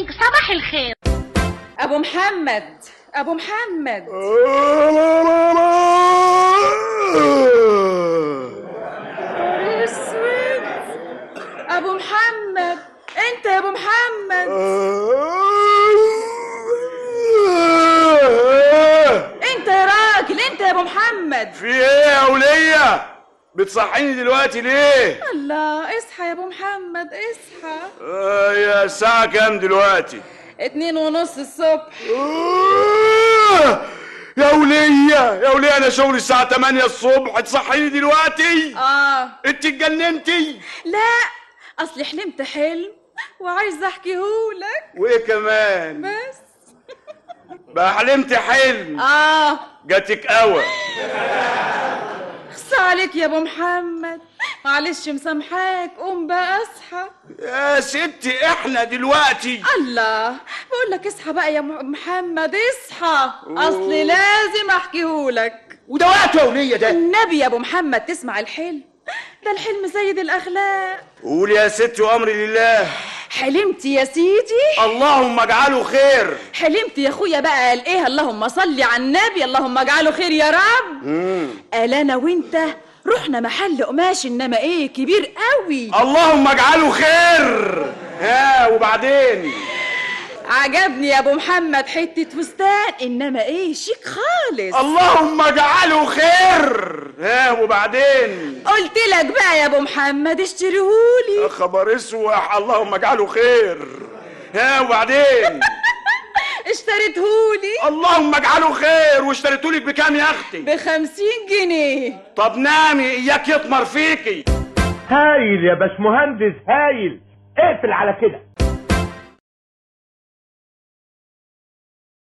شوبينج. صباح الخير. ابو محمد ابو محمد. اسود. ابو محمد انت يا ابو محمد. انت يا راجل، انت يا ابو محمد. في ايه يا ولية؟ بتصحيني دلوقتي ليه؟ الله، اصحى يا ابو محمد اصحى. يا الساعة كام دلوقتي؟ 2:30 الصبح. يا ولية انا شغلي الساعة 8 الصبح، تصحيني دلوقتي؟ انت اتجننتي؟ لا، اصلي حلمت حلم وعايزه احكيهولك. وايه كمان؟ بس بقى حلمت حلم؟ جاتك قوي. خص عليك يا ابو محمد، معلش مسامحاك، قوم بقى اصحى. يا ستي احنا دلوقتي. الله، بقول لك اصحى بقى يا محمد اصحى، اصلي لازم احكيهولك. وده وقته يا ولية ده؟ النبي يا ابو محمد تسمع الحلم ده، الحلم سيد الاخلاق. قول يا ستي وامري لله. حلمت يا سيدي. اللهم اجعله خير. حلمت يا اخويا بقى، قال ايه؟ اللهم صل على النبي، اللهم اجعله خير يا رب. قال انا وانت رحنا محل قماش، انما ايه كبير قوي. اللهم اجعله خير. وبعدين؟ عجبني يا ابو محمد حته فستان، انما ايه شيك خالص. اللهم اجعله خير. وبعدين؟ قلت لك بقى يا ابو محمد اشتريهولي. يا خبر اسوح، اللهم اجعله خير. وبعدين؟ اشتريتهولي. اللهم اجعله خير. واشتريتهولك بكام يا اختي؟ ب50 جنيه. طب نامي اياك يطمر فيكي. هايل يا باشمهندس هايل، اقفل على كده.